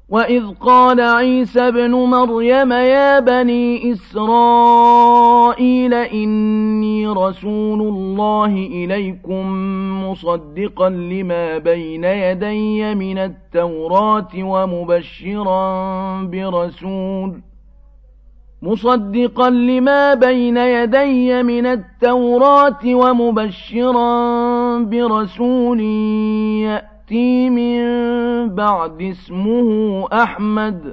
وإذ قال عيسى ابن مريم يا بني إسرائيل إني رسول الله إليكم مصدقا لما بين يدي من التوراة ومبشرا برسول يأتي من بعد اسمه أحمد.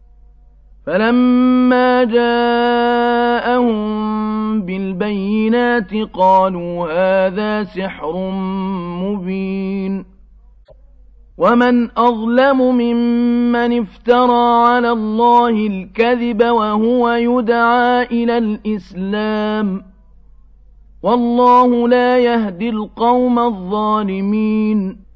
فلما جاءهم بالبينات قالوا هذا سحر مبين. ومن أظلم ممن افترى على الله الكذب وهو يدعى إلى الإسلام، والله لا يهدي القوم الظالمين.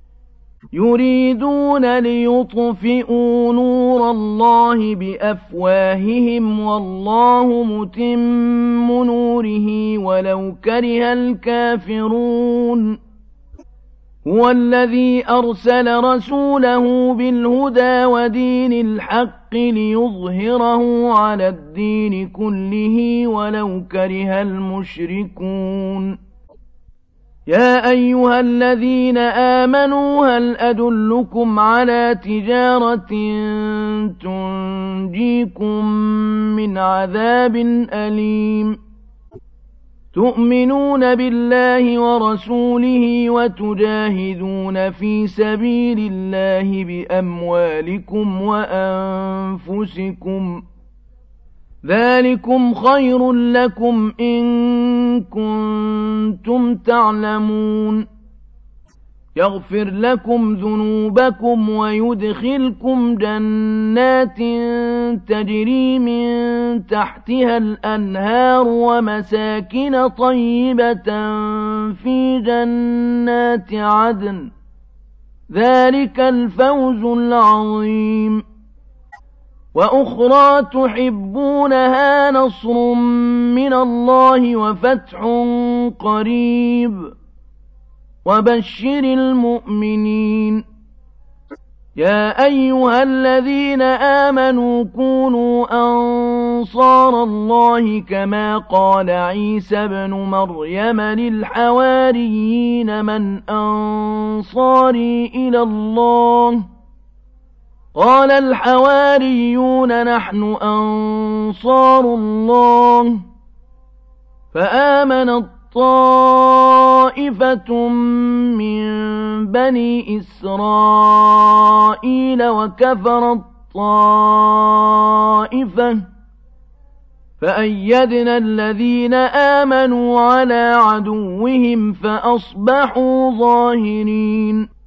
يريدون ليطفئوا نور الله بأفواههم والله متم نوره ولو كره الكافرون. هو الذي أرسل رسوله بالهدى ودين الحق ليظهره على الدين كله ولو كره المشركون. يا أيها الذين آمنوا هل أدلكم على تجارة تنجيكم من عذاب أليم. تؤمنون بالله ورسوله وتجاهدون في سبيل الله بأموالكم وأنفسكم، ذلكم خير لكم إن كنتم تعلمون. يغفر لكم ذنوبكم ويدخلكم جنات تجري من تحتها الأنهار ومساكن طيبة في جنات عدن، ذلك الفوز العظيم. وأخرى تحبونها نصر من الله وفتح قريب وبشر المؤمنين. يا أيها الذين آمنوا كونوا أنصار الله كما قال عيسى ابن مريم للحواريين من أنصاري إلى الله؟ قال الحواريون نحن أنصار الله. فآمنت طائفة من بني إسرائيل وكفرت طائفة، فأيدنا الذين آمنوا على عدوهم فأصبحوا ظاهرين.